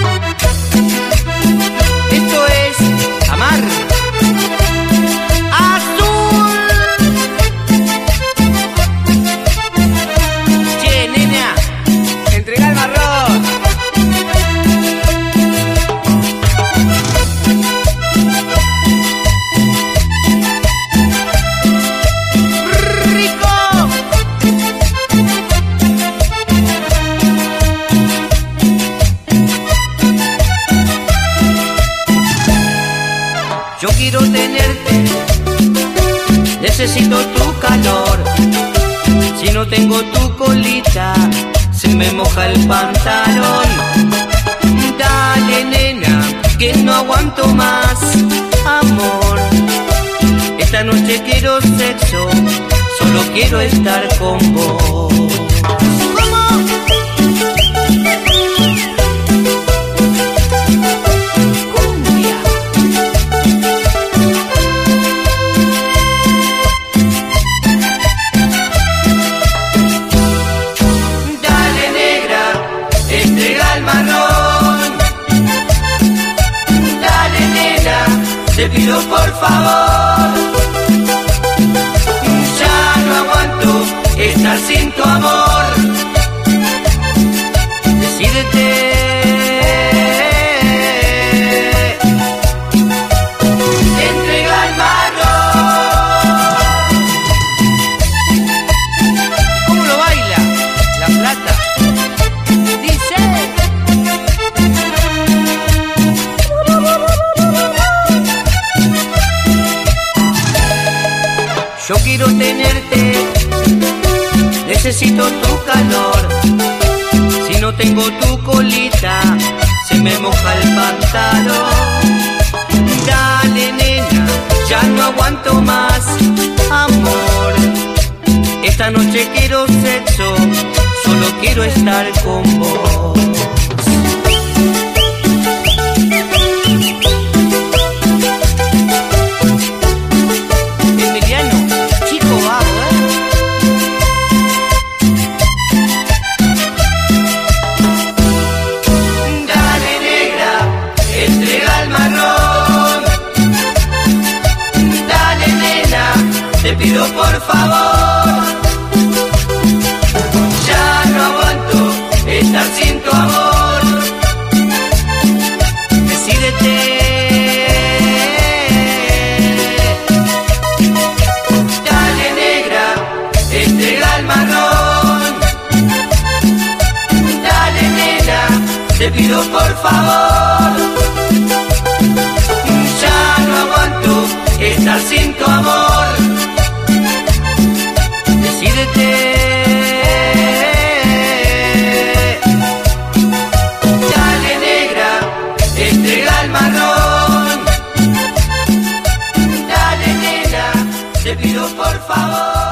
Esto es Amar. Azul. Che, nena, entrega el marrón. Rico. Yo quiero tenerte, necesito tu calor. Si no tengo tu colita, se me moja el pantalón. Dale, nena, que no aguanto más, amor. Esta noche quiero sexo, solo quiero estar con vos. Te pido por favor, ya no aguanto estar sin tu amor. Decídete. Entrega el marrón. ¿Cómo lo baila? La plata. Dice. Yo quiero tenerte, necesito tu calor. Si no tengo tu colita, se me moja el pantalón. Dale, nena, ya no aguanto más, amor. Esta noche quiero sexo, solo quiero estar con vos. Te pido por favor, ya no aguanto estar sin tu amor. Decídete. Dale, negra, entrega el marrón. Dale, nena, te pido por favor, ya no aguanto estar sin tu amor. Dale, negra, entrega el marrón. Dale, nena, te pido por favor.